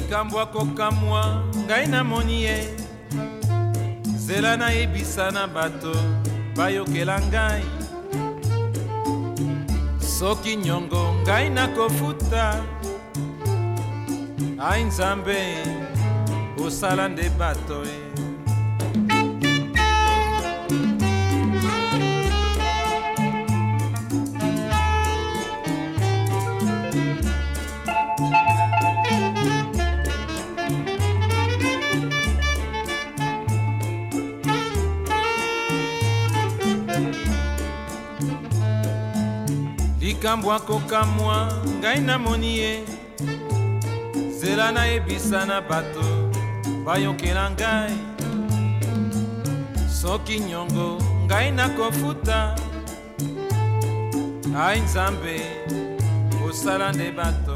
likambo akokamwa ngai namoni ye zela nayebisa na bato bayokela ngai soki nyongo ngai nakofuta ai nzambe osala nde bato e likambo akokamwa ngai namoni ye zela nayebisa na bato bayokela ngai soki nyongo ngai nakofuta ai nzambe osala nde bato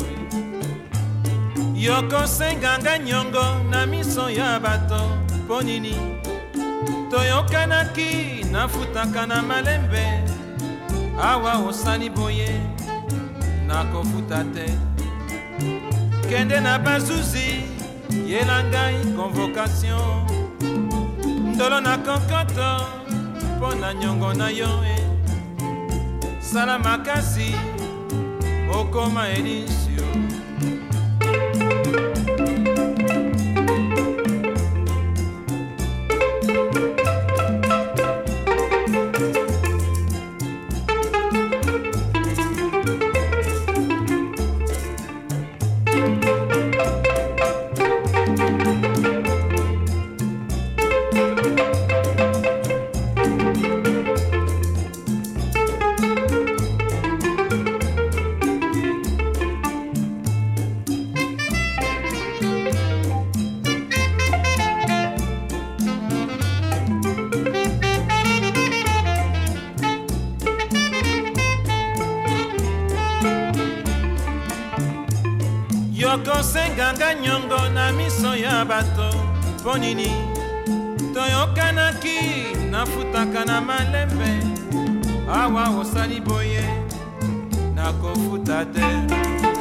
yokosenga ngai nyongo na miso ya bato mpo nini toyokanaki nafutaka na malembe awa osali boye nakofuta te kende na bazuzi yela ngai convocation ndolo na konkoto mpo na nyongo na yo e sala makasi okoma elisio yokosenga ngai nyongo na miso ya bato mpo nini toyokanaki nafutaka na malembe awa osali boye nakofuta te